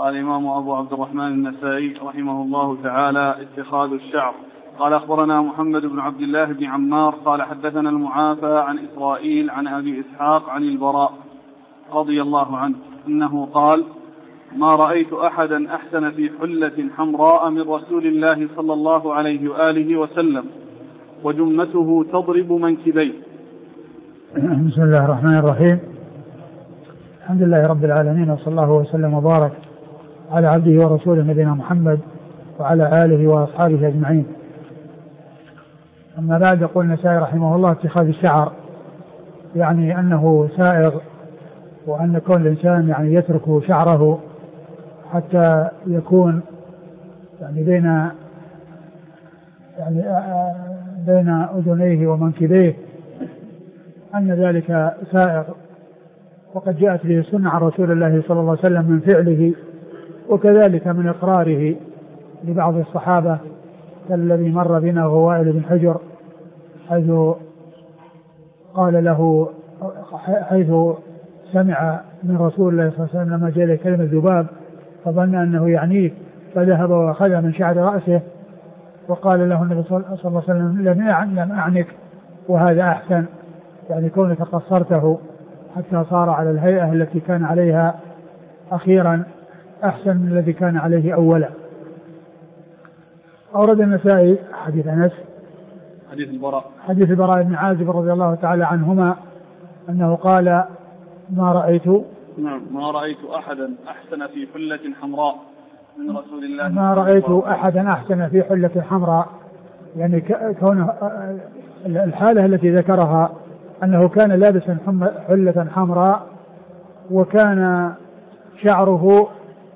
قال الإمام أبو عبد الرحمن النسائي رحمه الله تعالى: اتخاذ الشعر. قال أخبرنا محمد بن عبد الله بن عمار قال حدثنا المعافى عن إسرائيل عن أبي إسحاق عن البراء رضي الله عنه أنه قال: ما رأيت أحدا أحسن في حلة حمراء من رسول الله صلى الله عليه وآله وسلم وجمته تضرب منكبيه. بسم الله الرحمن الرحيم. الحمد لله رب العالمين، وصلى الله وسلم وبارك على عبده ورسوله نبينا محمد وعلى آله وأصحابه أجمعين. أما بعد، يقول النسائي رحمه الله: اتخاذ الشعر، يعني أنه سائغ، وأن كل إنسان يعني يترك شعره حتى يكون يعني بين أذنيه ومنكبيه، أن ذلك سائغ، وقد جاءت به السنة عن رسول الله صلى الله عليه وسلم من فعله، وكذلك من إقراره لبعض الصحابة كالذي مر بنا وائل بن حجر، حيث قال له، حيث سمع من رسول الله صلى الله عليه وسلم لما جاء كلمة ذباب فظن أنه يعنيه، فذهب وأخذ من شعر رأسه، وقال له النبي صلى الله عليه وسلم: لم أعنك، وهذا أحسن، يعني كونك قصرته حتى صار على الهيئة التي كان عليها أخيرا أحسن من الذي كان عليه أولا. أورد النسائي حديث أنس، حديث البراء بن عازب رضي الله تعالى عنهما أنه قال: ما رأيت أحدا أحسن في حلة حمراء من رسول الله. ما رأيت أحدا أحسن في حلة حمراء، يعني كون الحالة التي ذكرها أنه كان لابسا حلة حمراء، وكان شعره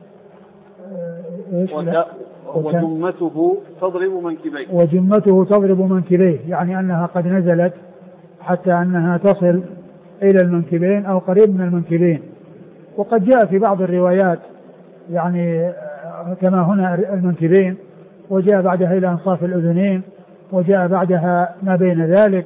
وجمته تضرب منكبيه، يعني أنها قد نزلت حتى أنها تصل إلى المنكبين أو قريب من المنكبين. وقد جاء في بعض الروايات يعني كما هنا المنكبين، وجاء بعدها إلى أنصاف الأذنين، وجاء بعدها ما بين ذلك،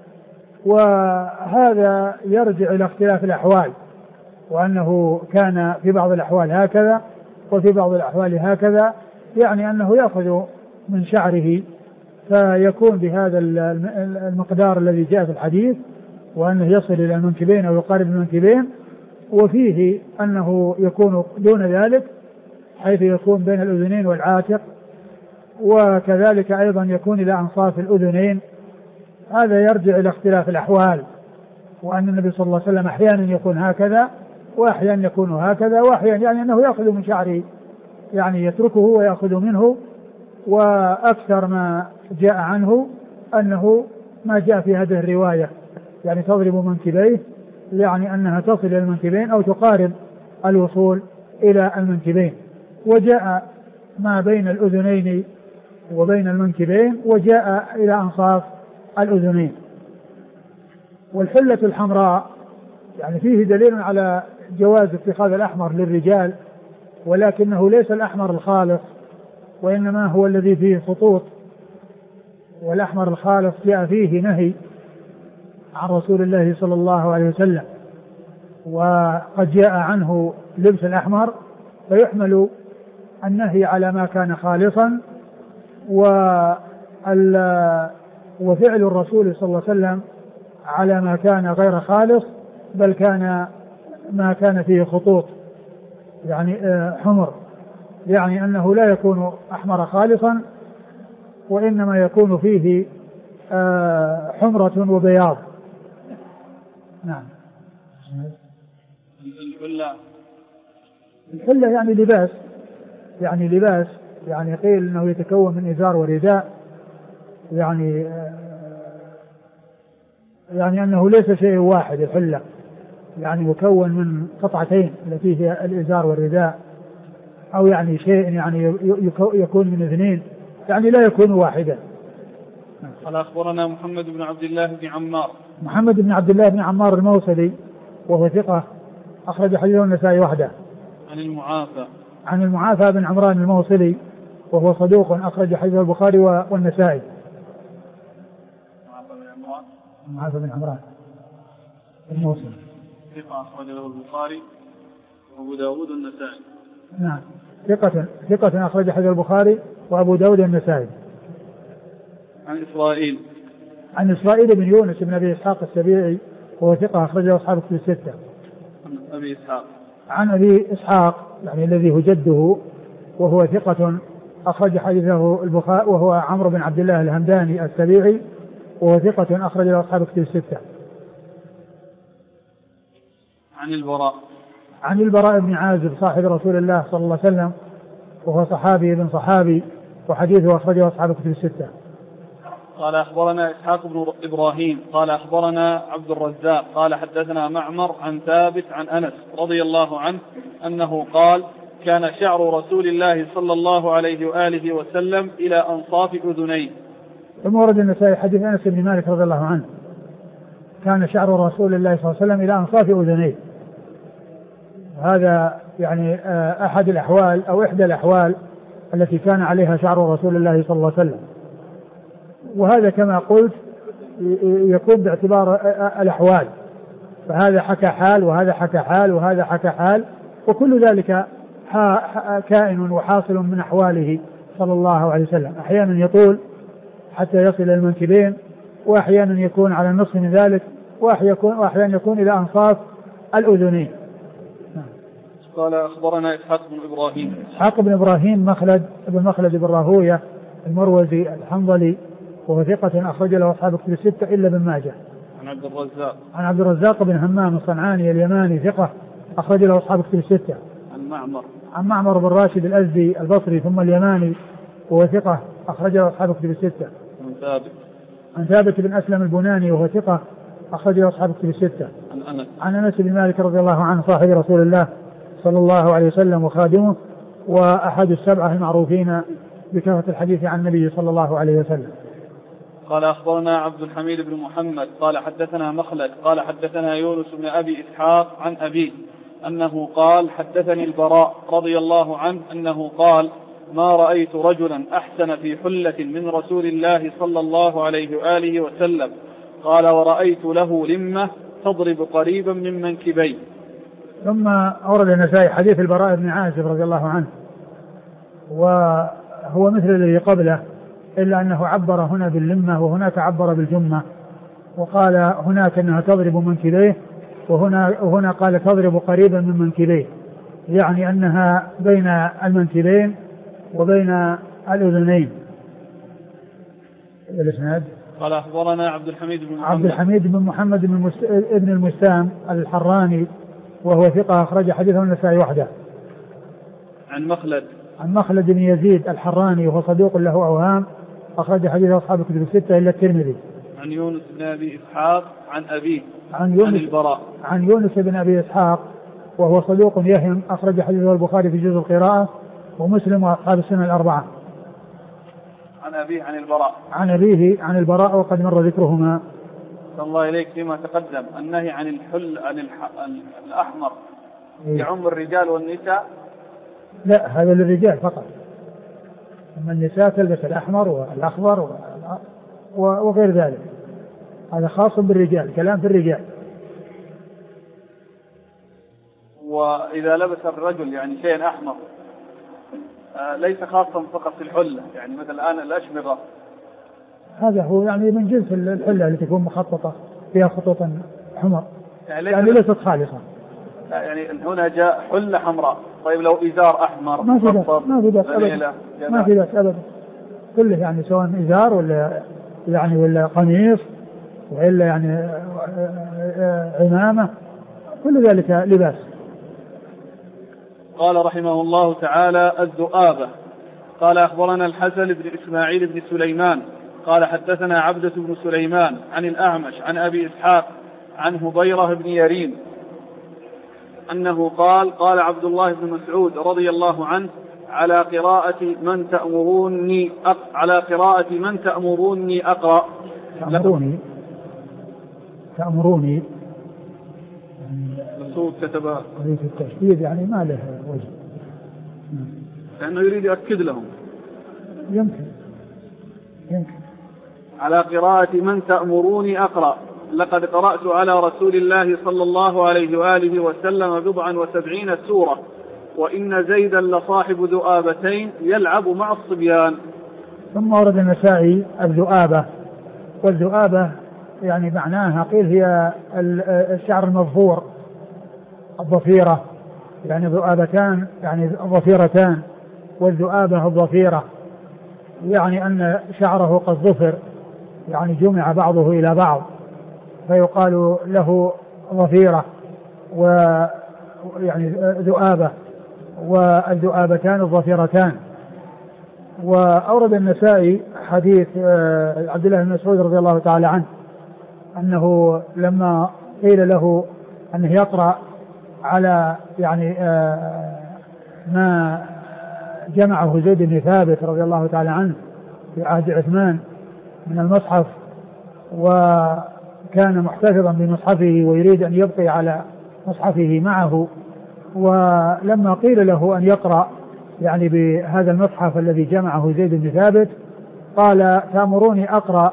وهذا يرجع إلى اختلاف الأحوال، وأنه كان في بعض الأحوال هكذا وفي بعض الأحوال هكذا، يعني أنه يأخذ من شعره فيكون بهذا المقدار الذي جاء في الحديث، وأنه يصل إلى المنكبين أو يقارب المنكبين، وفيه أنه يكون دون ذلك حيث يكون بين الأذنين والعاتق، وكذلك أيضا يكون إلى أنصاف الأذنين. هذا يرجع إلى اختلاف الأحوال، وأن النبي صلى الله عليه وسلم أحيانا يكون هكذا وأحيانا يكون هكذا، وأحيانا يعني أنه يأخذ من شعره، يعني يتركه ويأخذ منه. وأكثر ما جاء عنه أنه ما جاء في هذه الرواية، يعني تضرب منكبيه، يعني أنها تصل إلى المنكبين أو تقارب الوصول إلى المنكبين. وجاء ما بين الأذنين وبين المنكبين، وجاء إلى أنصاف الأذنين. والحلة الحمراء يعني فيه دليل على جواز اتخاذ الأحمر للرجال، ولكنه ليس الأحمر الخالص، وإنما هو الذي فيه خطوط، والأحمر الخالص جاء فيه نهي عن رسول الله صلى الله عليه وسلم، وقد جاء عنه لبس الأحمر، فيحمل النهي على ما كان خالصا، وفعل الرسول صلى الله عليه وسلم على ما كان غير خالص، بل كان ما كان فيه خطوط يعني حمر، يعني أنه لا يكون أحمر خالصا، وإنما يكون فيه حمرة وبياض. نعم. الحلة يعني لباس، يعني قيل أنه يتكون من إزار ورداء، يعني أنه ليس شيء واحد. الحلة يعني مكون من قطعتين التي هي الإزار والرداء، أو يعني شيء يعني يكون من اثنين، يعني لا يكون واحدا. قال أخبرنا محمد بن عبد الله بن عمار الموصلي، وهو ثقة، أخرج حديثه النسائي وحده. عن المعافى بن عمران الموصلي، وهو صدوق، أخرج حديثه البخاري والنسائي. المعافى بن عمران الموصلي ثقة، أخرج له البخاري وأبو داود والنسائي. نعم ثقة أخرج حديث البخاري وأبو داود النسائي. عن إسرائيل بن يونس بن أبي إسحاق السبيعي وهو ثقة أخرجه أصحاب الكتب الستة. عن أبي إسحاق يعني الذي هو جده وهو ثقة أخرج حديثه البخاري وهو عمرو بن عبد الله الهمداني السبيعي وهو ثقة أخرج له أصحاب الكتب الستة. عن البراء بن عازب صاحب رسول الله صلى الله عليه وسلم وهو صحابي ابن صحابي وحديثه أخرجه أصحاب الكتب الستة. قال أخبرنا إسحاق بن إبراهيم قال أخبرنا عبد الرزاق قال حدثنا معمر عن ثابت عن أنس رضي الله عنه أنه قال كان شعر رسول الله صلى الله عليه وآله وسلم إلى أنصاف أذنيه. ثم ورد النسائي حديث أنس بن مالك رضي الله عنه كان شعر رسول الله صلى الله عليه وسلم إلى أنصاف أذنيه. هذا يعني أحد الأحوال أو إحدى الأحوال التي كان عليها شعر رسول الله صلى الله عليه وسلم. وهذا كما قلت يكون باعتبار الأحوال، فهذا حكى حال وهذا حكى حال وهذا حكى حال، وكل ذلك كائن وحاصل من أحواله صلى الله عليه وسلم. أحيانا يطول حتى يصل إلى المنكبين، وأحيانا يكون على النصف من ذلك، وأحيانا يكون إلى أنصاف الأذنين. قال أخبرنا إسحاق بن إبراهيم مخلد بن راهوية المروزي الحنظلي وهو ثقة أخرج له أصحاب الكتب الستة إلا ابن ماجه. عن عبد الرزاق بن همام الصنعاني اليماني ثقة أخرج له أصحاب الكتب الستة. عن معمر بن راشد الأزدي البصري ثم اليماني وهو ثقة أخرج له أصحاب الكتب الستة. عن ثابت بن أسلم البناني وهو ثقة أخرج له أصحاب الكتب الستة. عن أنس بن مالك رضي الله عنه صاحب رسول الله صلى الله عليه وسلم وخادمه وأحد السبعة المعروفين بكثرة الحديث عن النبي صلى الله عليه وسلم. قال أخبرنا عبد الحميد بن محمد قال حدثنا مخلد قال حدثنا يونس بن أبي إسحاق عن أبيه أنه قال حدثني البراء رضي الله عنه أنه قال ما رأيت رجلا أحسن في حلة من رسول الله صلى الله عليه وآله وسلم. قال ورأيت له لمة تضرب قريبا من منكبيه. ثم أورد النسائي حديث البراء بن عازب رضي الله عنه وهو مثل الذي قبله إلا أنه عبر هنا باللمة وهناك عبر بالجمة، وقال هناك أنها تضرب منكبيه وهنا قال تضرب قريبا من منكبيه، يعني أنها بين المنكبين وبين الأذنين. الإسناد قال أخبرنا عبد الحميد بن محمد ابن المستام الحراني وهو ثقة أخرج حديثه النسائي وحده. عن مخلد بن يزيد الحراني وهو صدوق له أوهام أخرج حديثه أصحاب الكتب الستة إلا الترمذي. عن يونس بن أبي إسحاق عن أبيه عن يونس بن أبي إسحاق وهو صدوق يهم أخرج حديثه البخاري في جزء القراءة ومسلم وأصحاب السنة الأربعة. عن أبيه عن البراء وقد مر ذكرهما. الله إليك فيما تقدم النهي عن الأحمر يعم الرجال والنساء. لا هذا للرجال فقط، أما النساء تلبس الأحمر والأخضر وغير ذلك، هذا خاص بالرجال، كلام في الرجال. وإذا لبس الرجل يعني شيء أحمر ليس خاصا فقط في الحلة، يعني مثل الآن الأشمرة هذا هو يعني من جنس الحلة التي تكون مخططة فيها خطوط حمر، يعني ليست خالصة. يعني هنا جاء حلة حمراء، طيب لو إزار أحمر ما في بأس أبدا كله، يعني سواء إزار ولا قميص وإلا يعني عمامة، كل ذلك لباس. قال رحمه الله تعالى الذؤابة. قال أخبرنا الحسن بن إسماعيل بن سليمان قال حدثنا عبدة بن سليمان عن الأعمش عن أبي إسحاق عن هبيرة بن يرين أنه قال عبد الله بن مسعود رضي الله عنه على قراءة من تأمروني أقرأ. تأمروني مسعود كتب قضية التشديد يعني ما له وجه، لأنه يريد يؤكد لهم. يمكن على قراءة من تأمروني أقرأ لقد قرأت على رسول الله صلى الله عليه وآله وسلم 70 سورة وإن زيدا لصاحب ذؤابتين يلعب مع الصبيان. ثم ورد النسائي الذؤابة، والذؤابة يعني معناها قيل هي الشعر المظفور، الضفيرة، يعني ذؤابتان يعني ضفيرتان، والذؤابة الضفيرة، يعني أن شعره قد ظفر، يعني جمع بعضه إلى بعض فيقال له ضفيرة ويعني ذؤابة، والذؤابتان الضفيرتان. وأورد النسائي حديث عبد الله بن مسعود رضي الله تعالى عنه أنه لما قيل له أنه يقرأ على يعني ما جمعه زيد بن ثابت رضي الله تعالى عنه في عهد عثمان من المصحف، وكان محتفظا بمصحفه ويريد أن يبقي على مصحفه معه، ولما قيل له أن يقرأ يعني بهذا المصحف الذي جمعه زيد بن ثابت قال تأمروني أقرأ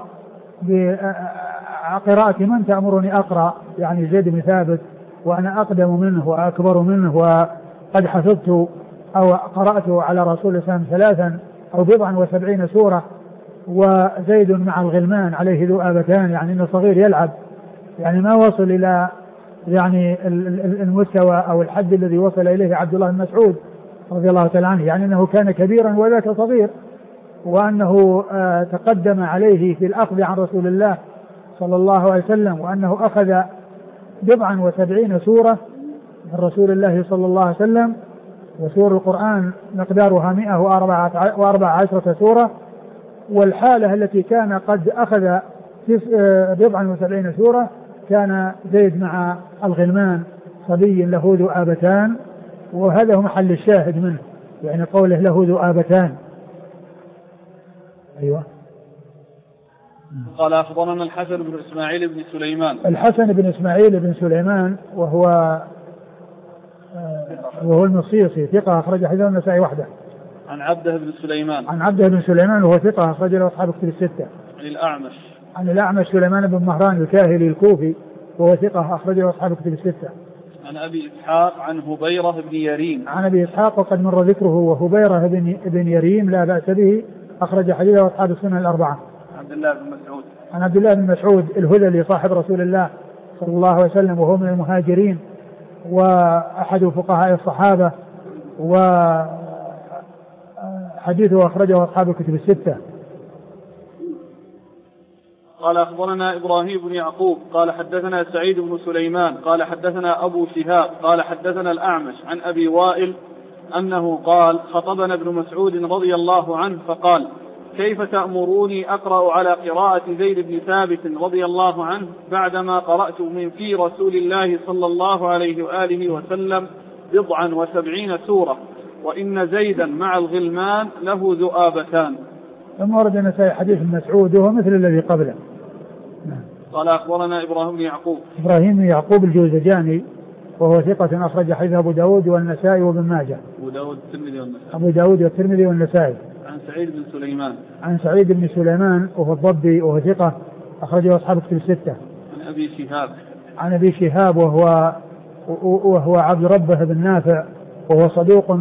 بقراءة من تأمرني أقرأ، يعني زيد بن ثابت وأنا أقدم منه وأكبر منه وقد حفظت أو قرأت على رسول الله صلى الله عليه وسلم 73 سورة، وزيد مع الغلمان عليه ذؤابتان، يعني إنه صغير يلعب، يعني ما وصل إلى يعني المستوى أو الحد الذي وصل إليه عبد الله بن مسعود رضي الله تعالى عنه، يعني أنه كان كبيرا وذاك صغير، وأنه تقدم عليه في الأخذ عن رسول الله صلى الله عليه وسلم، وأنه أخذ 77 سورة من رسول الله صلى الله عليه وسلم، وسور القرآن مقدارها 114 سورة. والحالة التي كان قد أخذ 77 سورة كان زيد مع الغلمان صبي له ذؤابتان، وهذا هو محل الشاهد منه، يعني قوله له ذؤابتان. أيوة. قال أخبرنا الحسن بن إسماعيل بن سليمان. الحسن بن إسماعيل بن سليمان وهو المصيصي ثقة أخرج حديثه النسائي وحده. عن عبده بن سليمان. عن عبده بن سليمان وهو ثقة أخرج له أصحاب كتب الستة. عن الأعمش. عن الأعمش سليمان بن مهران الكاهلي الكوفي وهو ثقة أخرج له أصحاب كتب الستة. عن أبي إسحاق عن هبيرة بن يريم. عن أبي إسحاق وقد مر ذكره، وهبيرة بن يريم لا بأس به أخرج حديثه أصحاب السنن الأربعة. عبد الله بن مسعود. عن عبد الله بن مسعود الهذلي صاحب رسول الله صلى الله عليه وسلم، وهو من المهاجرين وأحد فقهاء الصحابة، وحديثه أخرجه أصحاب الكتب الستة. قال أخبرنا إبراهيم بن يعقوب قال حدثنا سعيد بن سليمان قال حدثنا أبو شهاب قال حدثنا الأعمش عن أبي وائل أنه قال خطبنا ابن مسعود رضي الله عنه فقال كيف تأمروني أقرأ على قراءة زيد بن ثابت رضي الله عنه بعدما قرأت من في رسول الله صلى الله عليه وآله وسلم 79 سورة وإن زيدا مع الغلمان له ذؤابتان. ثم ورد النسائي حديث مسعود وهو مثل الذي قبله. قال أخبرنا إبراهيم بن يعقوب. إبراهيم بن يعقوب الجوزجاني وهو ثقة أخرج حديث أبو داود والنسائي وابن ماجه. أبو داود والترمذي والنسائي. عن سعيد بن سليمان. عن سعيد بن سليمان وهو الضبي وهو ثقة أخرجه أصحاب الكتب الستة. عن أبي شهاب. عن أبي شهاب وهو عبد ربه بن نافع وهو صدوق.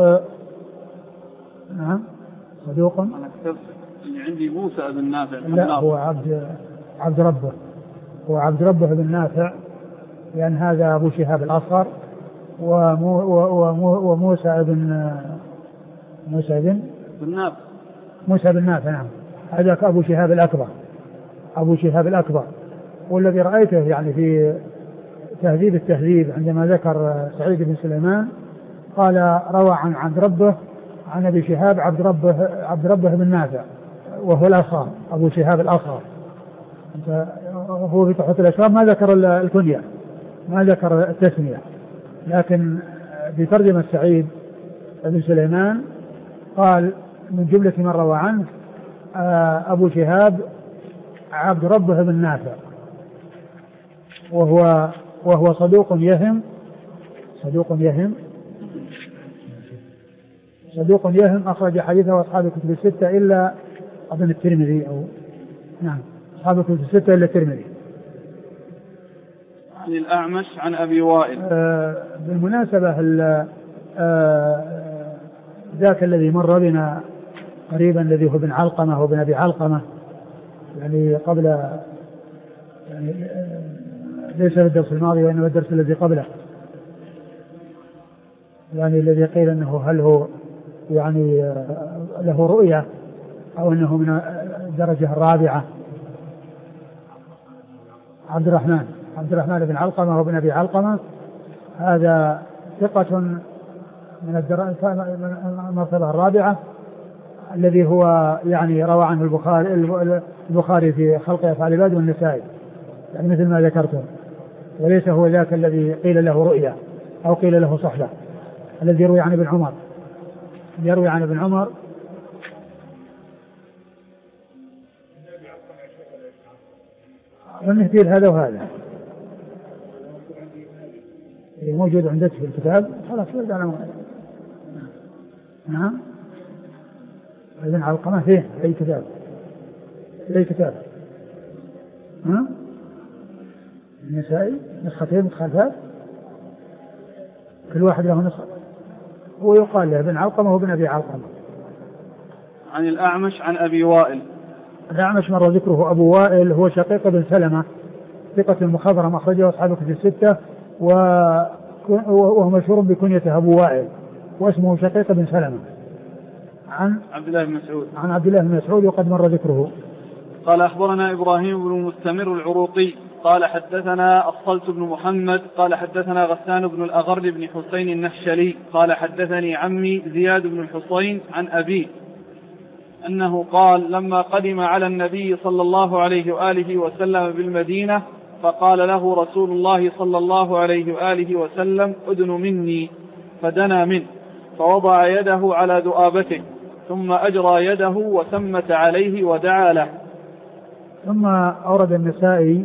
نعم صدوق. أنا كتبت اللي عندي موسى بن نافع. لا هو عبد ربه، هو عبد ربه بن نافع، لأن هذا أبو شهاب الأصغر وموسى بن نافع. موسى بن نافع نعم، هذاك أبو شهاب الأكبر، أبو شهاب الأكبر. والذي رأيته يعني في تهذيب التهذيب عندما ذكر سعيد بن سليمان قال روى عن عبد ربه عن أبي شهاب عبد ربه بن نافع وهو الأصغر، أبو شهاب الأصغر. هو في تحفة الأشراف ما ذكر الكنية، ما ذكر التسمية، لكن بترجمة سعيد بن سليمان قال من جملة من روى عنه أبو شهاب عبد ربه بن نافع وهو صدوق يهم أخرج حديثه أصحاب الكتب الستة إلا أظن الترمذي أو نعم أصحاب الكتب الستة إلا الترمذي. عن الأعمش عن أبي وائل. بالمناسبة ذاك الذي مر بنا قريبا الذي هو ابن علقمة وابن أبي علقمة، يعني قبل يعني ليس في الدرس الماضي وإنما الدرس الذي قبله، يعني الذي قيل أنه هل هو يعني له رؤية أو أنه من الدرجة الرابعة. عبد الرحمن بن علقمة وابن أبي علقمة، هذا ثقة من المرتبة الرابعة، الذي هو يعني روى عنه البخاري في خلق أفعال العباد والنسائي، يعني مثل ما ذكرتم، وليس هو ذاك الذي قيل له رؤيا أو قيل له صحبة، الذي يروي عن ابن عمر والنهديل هذا وهذا موجود عندك في الكتاب، خلاص ورد على موضوع. نعم ابن علقمة فيه أي كتاب النسائي نسختين متخالفات، كل واحد له نسخة، هو يقال له ابن علقمة وابن أبي علقمة. عن الأعمش عن أبي وائل. الأعمش مر ذكره. أبو وائل هو شقيق بن سلمة، ثقة مخضرم أخرجه أصحاب الكتب الستة، وهو مشهور بكنيته أبو وائل، واسمه شقيق بن سلمة. عن عبد الله بن مسعود وقد مر ذكره. قال أخبرنا إبراهيم بن المستمر العروقي قال حدثنا الصلت بن محمد قال حدثنا غسان بن الأغر بن حسين النهشلي قال حدثني عمي زياد بن الحصين عن أبيه أنه قال لما قدم على النبي صلى الله عليه وآله وسلم بالمدينة فقال له رسول الله صلى الله عليه وآله وسلم أدن مني، فدنا منه فوضع يده على ذؤابته ثم أجرى يده وثمت عليه ودعا له. ثم أورد النسائي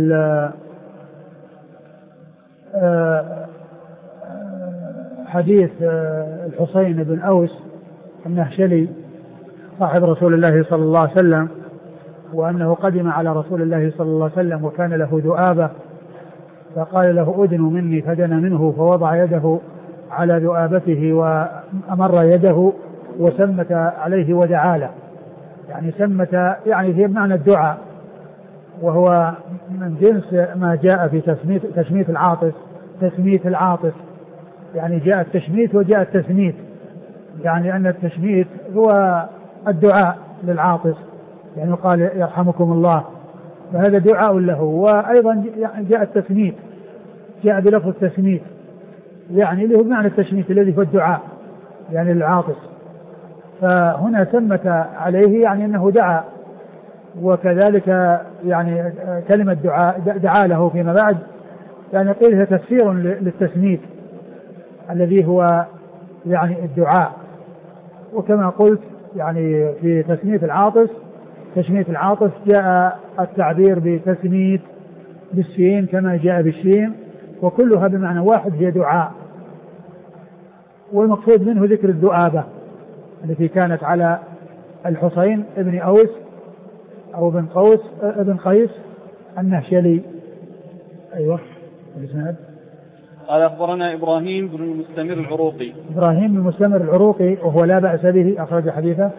حديث الحسين بن أوس النهشلي صاحب رسول الله صلى الله عليه وسلم، وأنه قدم على رسول الله صلى الله عليه وسلم وكان له ذؤابة، فقال له أدن مني، فدنا منه فوضع يده على ذؤابته وأمر يده وسمت عليه ودعا له. يعني سمت يعني هي بمعنى الدعاء، وهو من جنس ما جاء في تسميت العاطس، يعني جاء التشميت وجاء التسميت، يعني أن التشميت هو الدعاء للعاطس، يعني قال يرحمكم الله، فهذا دعاء له. وأيضا جاء التسميت، جاء بلفظ التسميت، يعني اللي هو بمعنى التشميت الذي هو الدعاء يعني للعاطس، فهنا سمت عليه يعني أنه دعا، وكذلك يعني كلمة دعا له فيما بعد يعني قيلها تفسير للتسميت الذي هو يعني الدعاء. وكما قلت يعني في تسمية العاطس جاء التعبير بتسميت بالسين كما جاء بالشين، وكلها بمعنى واحد هي دعاء. والمقصود منه ذكر الذؤابة التي كانت على الحسين ابن أوس أو ابن قيس النهشلي. أيوة الإسناد. قال أخبرنا إبراهيم بن المستمر العروقي. إبراهيم بن المستمر العروقي وهو لا بأس به، أخرج حديثه.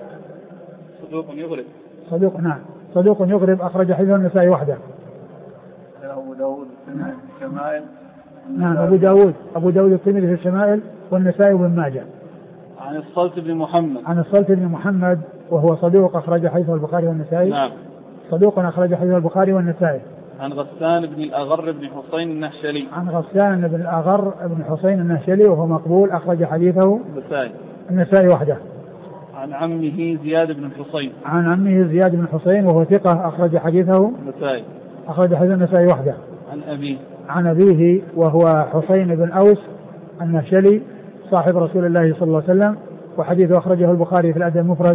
صدوق يغرب أخرج حديثه النسائي وحده. أبو داود الشمائل. نعم أبو داود الترمذي في الشمائل والنسائي وابن ماجه. عن الصلت بن محمد وهو صدوق أخرج حديثه البخاري والنسائي. نعم. صدوق أخرج حديثه البخاري والنسائي. عن غسان بن الأغر بن حسين النهشلي. عن غسان بن الأغر بن حسين النهشلي وهو مقبول، أخرج حديثه النسائي وحده. عن عمه زياد بن الحصين وهو ثقة، أخرج حديثه النسائي. أخرج حديث النسائي وحده. عن أبيه وهو حسين بن أوس النهشلي صاحب رسول الله صلى الله عليه وسلم، وحديثه أخرجه البخاري في الأدب المفرد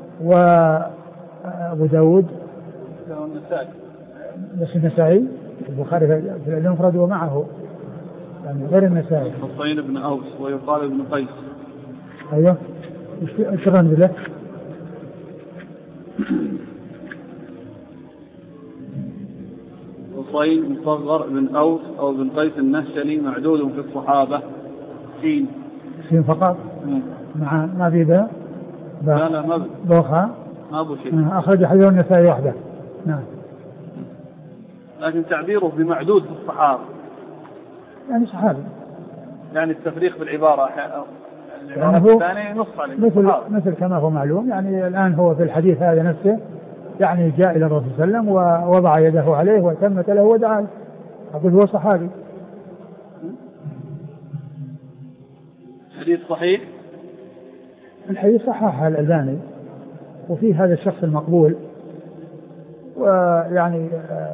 وأبو داود بس النسائي البخاري في الأدب المفرد ومعه يعني غير النسائي. حسين بن أوس ويقال ابن قيس. أيوه شكرا بالله. حسين مصغر بن أوس أو بن قيس النهشلي معدود في الصحابة. سين فقط مع ما في باء. لا ما بوخا ما أبو شيء. أخرج حديث النسائي وحده. نعم. لكن تعبيره بمعدود في الصحابة يعني صحابي يعني التفريق بالعبارة يعني الثانية نص عليه مثل كما هو معلوم. يعني الآن هو في الحديث هذا نفسه يعني جاء إلى الرسول صلى الله عليه وسلم ووضع يده عليه وتمت له ودعاه. أقول هو صحابي. حديث صحيح. الحديث صححه الألباني وفيه هذا الشخص المقبول. ويعني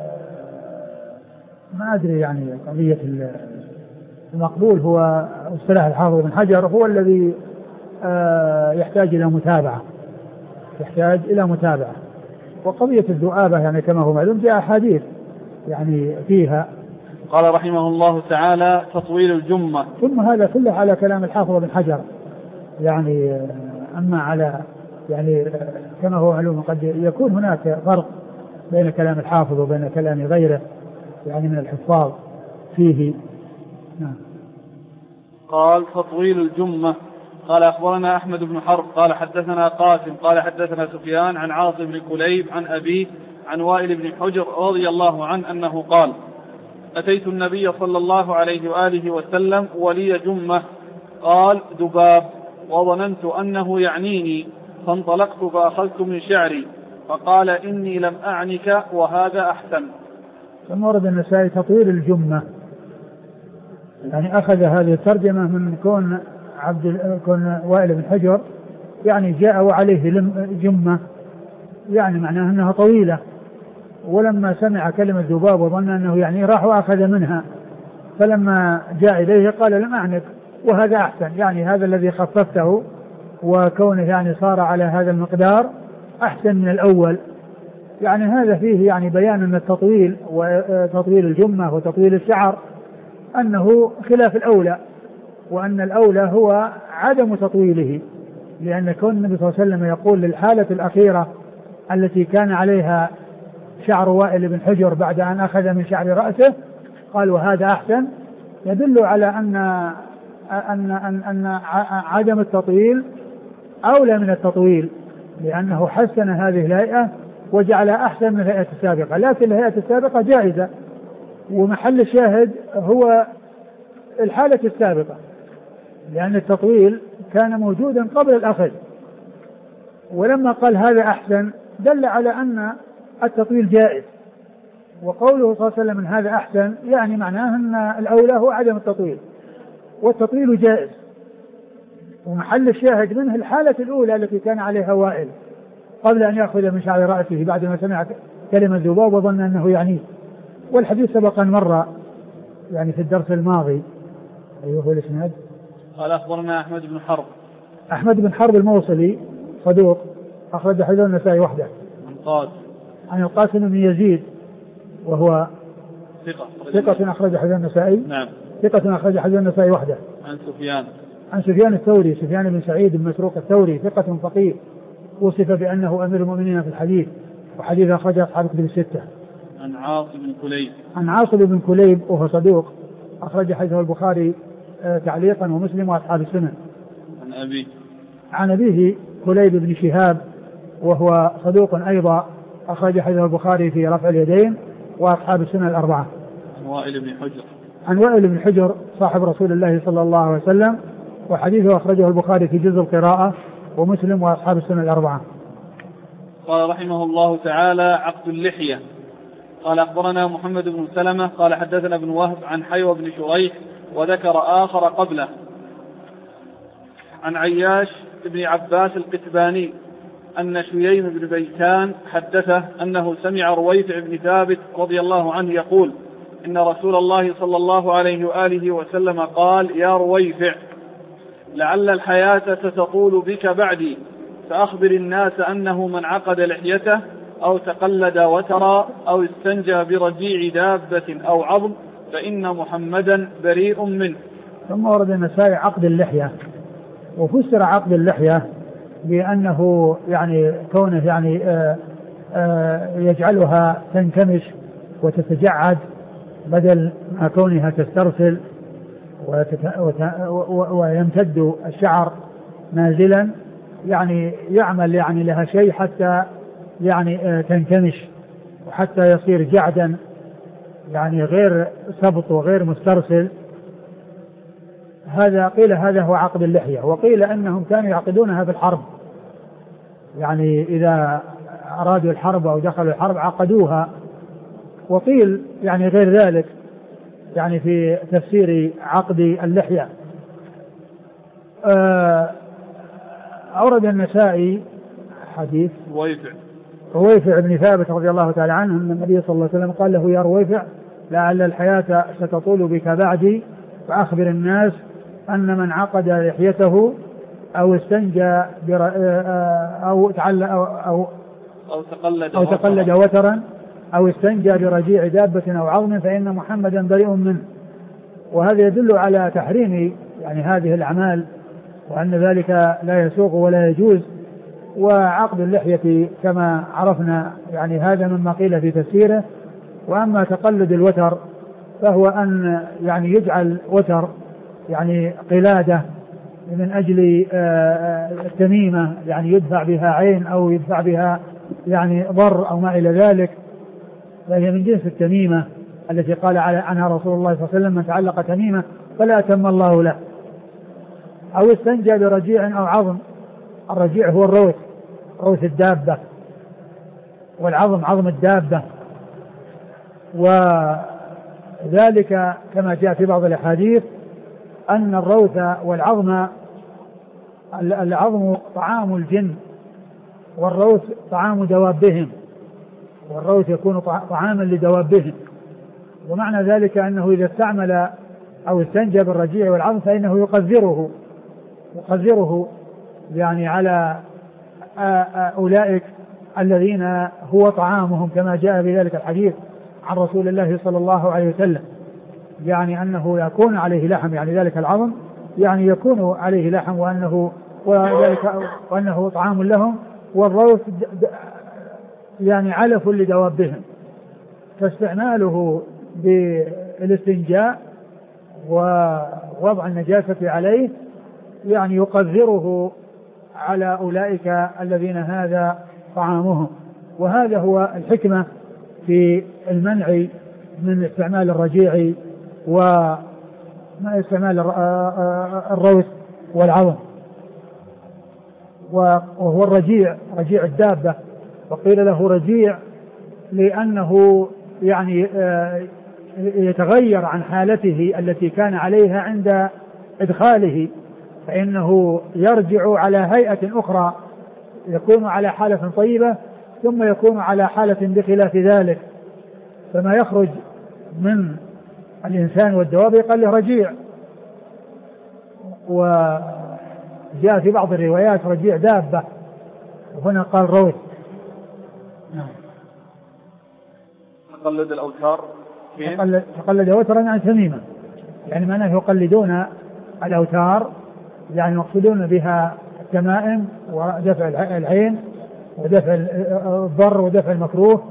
ما أدري يعني قضية المقبول هو اصطلاح الحافظ بن حجر هو الذي يحتاج إلى متابعة. وقضية الذؤابة يعني كما هو معلوم جاء أحاديث يعني فيها. قال رحمه الله تعالى تطويل الجمة. ثم هذا كله على كلام الحافظ بن حجر يعني. أما على يعني كما هو معلوم قد يكون هناك فرق بين كلام الحافظ وبين كلام غيره يعني من الحفاظ فيه. نعم. قال تطويل الجمة. قال أخبرنا أحمد بن حرب قال حدثنا قاسم قال حدثنا سفيان عن عاصم بن كليب عن أبيه عن وائل بن حجر رضي الله عنه أنه قال أتيت النبي صلى الله عليه وآله وسلم ولي جمة قال دباب وظننت أنه يعنيني فانطلقت فأخذت من شعري فقال إني لم أعنك وهذا أحسن. ثم ورد النسائي تطويل الجمة يعني أخذ هذه الترجمة من كون وائل بن حجر يعني جاء وعليه جمة يعني معناه أنها طويلة. ولما سمع كلمة ذباب وظن أنه يعني راح وأخذ منها فلما جاء إليه قال لم أعنك وهذا أحسن يعني هذا الذي خففته وكونه يعني صار على هذا المقدار أحسن من الأول. يعني هذا فيه يعني بيان أن التطويل وتطويل الجمة وتطويل الشعر أنه خلاف الأولى وأن الأولى هو عدم تطويله. لأن كون النبي صلى الله عليه وسلم يقول للحالة الأخيرة التي كان عليها شعر وائل بن حجر بعد أن أخذ من شعر رأسه قال وهذا أحسن يدل على أن عدم التطويل أولى من التطويل لأنه حسن هذه الهيئة وجعل أحسن من الهيئة السابقة. لكن الهيئة السابقة جائزة ومحل الشاهد هو الحالة السابقة لأن التطويل كان موجودا قبل الأخذ. ولما قال هذا أحسن دل على أن التطويل جائز. وقوله صلى الله عليه وسلم هذا أحسن يعني معناه أن الأولى هو عدم التطويل والتطويل جائز. ومحل الشاهد منه الحالة الأولى التي كان عليها وائل قبل أن يأخذ من شعر رأسه بعد ما سمع كلمة ذباب وظن أنه يعنيه. والحديث سبق أن مر يعني في الدرس الماضي. أيوه هو الإسناد. قال أخبرنا أحمد بن حرب. أحمد بن حرب الموصلي صدوق أخرج حديث النسائي وحده. عن القاسم بن يزيد وهو ثقة أخرج حديث النسائي. نعم. ثقة أخرج حديث النسائي وحده. عن سفيان الثوري سفيان بن سعيد بن مسروق الثوري ثقة فقيه وصف بأنه أمير المؤمنين في الحديث وحديث أخرج أصحاب الكتب الستة. عن عاصم بن كليب وهو صدوق أخرج حديثه البخاري تعليقا ومسلم وأصحاب السنن. عن أبيه كليب بن شهاب وهو صدوق أيضا أخرج حديثه البخاري في رفع اليدين وأصحاب السنن الأربعة. عن وائل بن حجر صاحب رسول الله صلى الله عليه وسلم وحديثه أخرجه البخاري في جزء القراءة ومسلم وأصحاب السنن الأربعة. قال رحمه الله تعالى عقد اللحية. قال أخبرنا محمد بن سلمة قال حدثنا ابن وهب عن حيوى بن شريح وذكر آخر قبله عن عياش بن عباس القتباني أن شييم بن بيتان حدثه أنه سمع رويفع بن ثابت رضي الله عنه يقول إن رسول الله صلى الله عليه وآله وسلم قال يا رويفع لعل الحياة ستطول بك بعدي فأخبر الناس أنه من عقد لحيته أو تقلد وترى أو استنجى برجيع دابة أو عظم فإن محمدا بريء منه. ثم ورد النسائي عقد اللحية وفسر عقد اللحية بأنه يعني كونه يعني يجعلها تنكمش وتتجعد بدل ما كونها تسترسل ويمتد الشعر نازلا، يعني يعمل يعني لها شيء حتى يعني تنكمش وحتى يصير جعدا، يعني غير سبط وغير مسترسل. هذا قيل هذا هو عقد اللحية. وقيل أنهم كانوا يعقدونها في الحرب، يعني إذا أرادوا الحرب أو دخلوا الحرب عقدوها. وقيل يعني غير ذلك يعني في تفسير عقد اللحية. أورد النسائي حديث رويفع بن ثابت رضي الله تعالى عنه أن النبي صلى الله عليه وسلم قال له: يا رويفع، لعل الحياة ستطول بك بعدي، فأخبر الناس أن من عقد لحيته أو استنجى أو تقلد وترا أو استنجى برجيع دابة أو عظم فإن محمدا بريء منه. وهذا يدل على تحريم يعني هذه الأعمال، وأن ذلك لا يسوق ولا يجوز. وعقد اللحية كما عرفنا يعني هذا مما قيل في تفسيره. وأما تقلد الوتر فهو أن يعني يجعل وتر يعني قلادة من أجل التميمة، يعني يدفع بها عين أو يدفع بها يعني ضر أو ما إلى ذلك، فهي من جنس التميمة التي قال عنها رسول الله صلى الله عليه وسلم: من تعلق تميمة فلا أتم الله له. أو استنجى برجيع أو عظم. الرجيع هو روث الدابة، والعظم عظم الدابة. وذلك كما جاء في بعض الأحاديث أن الروث والعظم، العظم طعام الجن والروث طعام دوابهم، والروث يكون طعاما لدوابهم. ومعنى ذلك أنه إذا استعمل أو استنجى بالرجيع والعظم فإنه يقذره يعني على أولئك الذين هو طعامهم، كما جاء بذلك الحديث عن رسول الله صلى الله عليه وسلم، يعني أنه يكون عليه لحم، يعني ذلك العظم يعني يكون عليه لحم وأنه طعام لهم، والروث يعني علف لدوابهم. فاستعماله بالاستنجاء ووضع النجاسة عليه يعني يقذره على أولئك الذين هذا طعامهم. وهذا هو الحكمة في المنع من استعمال الرجيع وما استعمال الروث والعظم. وهو الرجيع رجيع الدابة، وقيل له رجيع لأنه يعني يتغير عن حالته التي كان عليها عند إدخاله، فإنه يرجع على هيئة أخرى، يكون على حالة طيبة ثم يكون على حالة بخلاف ذلك. فما يخرج من الإنسان والدواب يقال له رجيع. وجاء في بعض الروايات رجيع دابة، وهنا قال روث. تقلد الأوتار تقلد وترا عن تميمة، يعني معناه يقلدون الأوتار، يعني يقصدون بها التمائم ودفع العين ودفع الضر ودفع المكروه.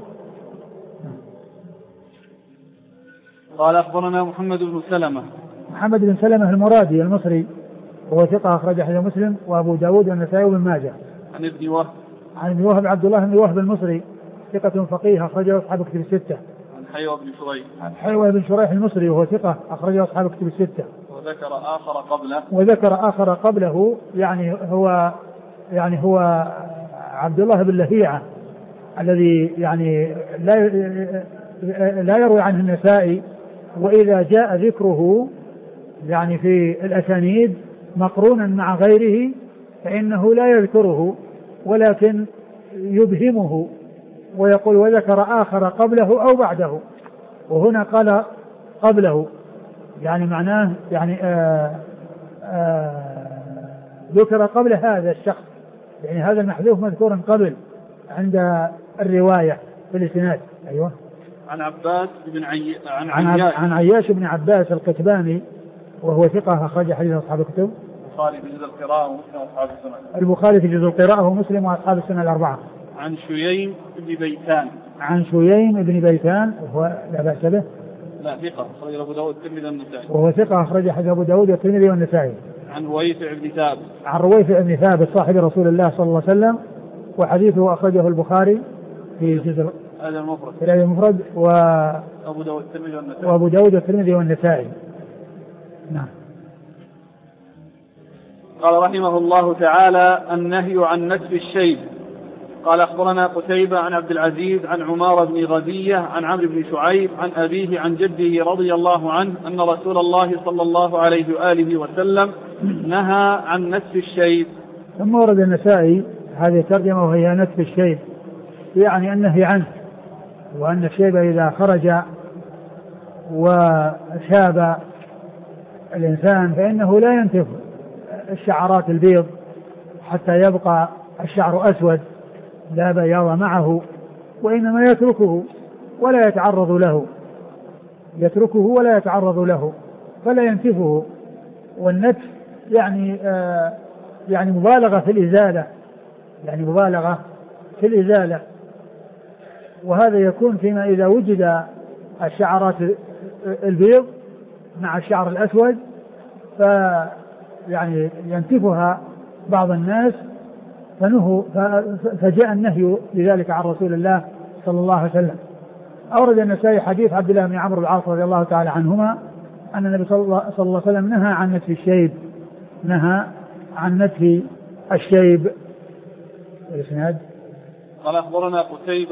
قال أخبرنا محمد بن سلمة المرادي المصري، وهو ثقة أخرج حديث مسلم وأبو داود والنسائي وابن ماجه. عن ابن وهب عبد الله بن وهب المصري، ثقة فقيه أخرجه أصحاب كتب الستة. عن حيوة بن شريح المصري، وهو ثقة أخرجه أصحاب كتب الستة. وذكر آخر قبله يعني هو عبد الله بن لهيعة الذي يعني لا يروي عنه النسائي، وإذا جاء ذكره يعني في الأسانيد مقرونا مع غيره فإنه لا يذكره ولكن يبهمه ويقول وذكر آخر قبله أو بعده، وهنا قال قبله، يعني معناه يعني ذكر قبل هذا الشخص، يعني هذا المحذوف مذكور قبل عند الرواية في الإسناد. أيوة. عن عياش بن عباس القتباني، وهو ثقة أخرج حديث أصحاب الكتب. البخاري في جزء القراءة ومسلم وأصحاب السنة الأربعة. عن شييم بن بيتان وهو لا بأس به، لا ثقة أخرجه أبو داود والترمذي والنسائي. وهو ثقة أخرج حديث أبو داود والترمذي والنسائي. عن رويفع بن ثابت. عن رويفع بن ثابت صاحب رسول الله صلى الله عليه وسلم، وحديثه أخرجه البخاري في جزء الأدب المفرد وأبو داود والترمذي والنسائي. نعم. قال رحمه الله تعالى: النهي عن نتف الشيب. قال أخبرنا قتيبة عن عبد العزيز عن عمارة بن غزية عن عمرو بن شعيب عن أبيه عن جده رضي الله عنه أن رسول الله صلى الله عليه وآله وسلم نهى عن نتف الشيب. ثم ورد النسائي هذه الترجمة وهي نتف الشيب، يعني النهي عنه، وأن الشيب إذا خرج وشاب الإنسان فإنه لا ينتف الشعرات البيض حتى يبقى الشعر أسود لا بياض معه، وإنما يتركه ولا يتعرض له فلا ينتفه. والنتف يعني مبالغة في الإزالة، وهذا يكون فيما إذا وجد الشعرات البيض مع الشعر الأسود يعني ينتفها بعض الناس، فجاء النهي لذلك عن رسول الله صلى الله عليه وسلم. أورد النسائي حديث عبد الله بن عمرو بن العاص رضي الله تعالى عنهما أن النبي صلى الله عليه وسلم نهى عن نتف الشيب. الإسناد قال أخبرنا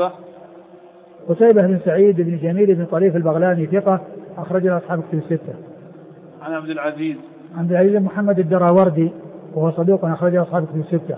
قتيبة بن سعيد بن جميل بن طريف البغلاني ثقة أخرج له أصحاب الكتب الستة. عن عبد العزيز محمد الدراوردي وهو صدوق أخرج له أصحاب الكتب الستة.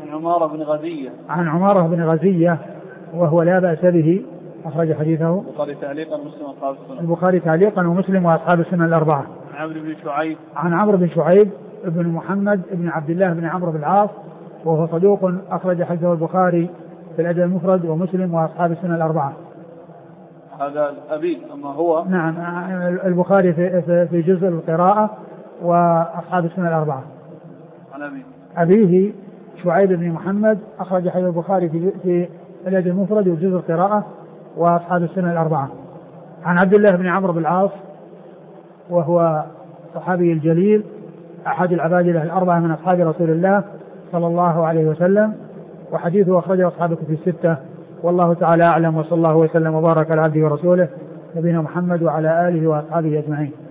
عن عمارة بن غزية وهو لا بأس به أخرج حديثه البخاري تعليقا ومسلم وأصحاب السنن الأربعة. عن عمرو بن شعيب بن محمد بن عبد الله بن عمرو بن العاص وهو صدوق أخرج حديثه البخاري في الأدب المفرد ومسلم وأصحاب السنن الأربعة. هذا أبي أما هو نعم البخاري في جزء القراءة وأصحاب السنن الأربعة. عن أبيه شعيب بن محمد أخرج حديث البخاري في الأدب المفرد وجزء القراءة وأصحاب السنن الأربعة. عن عبد الله بن عمرو بن العاص وهو صحابي الجليل أحد العبادلة الأربعة من أصحاب رسول الله صلى الله عليه وسلم، وحديثه أخرجه أصحاب الكتب الستة. والله تعالى أعلم، وصلى الله وسلم وبارك على عبده ورسوله نبينا محمد وعلى آله وأصحابه أجمعين.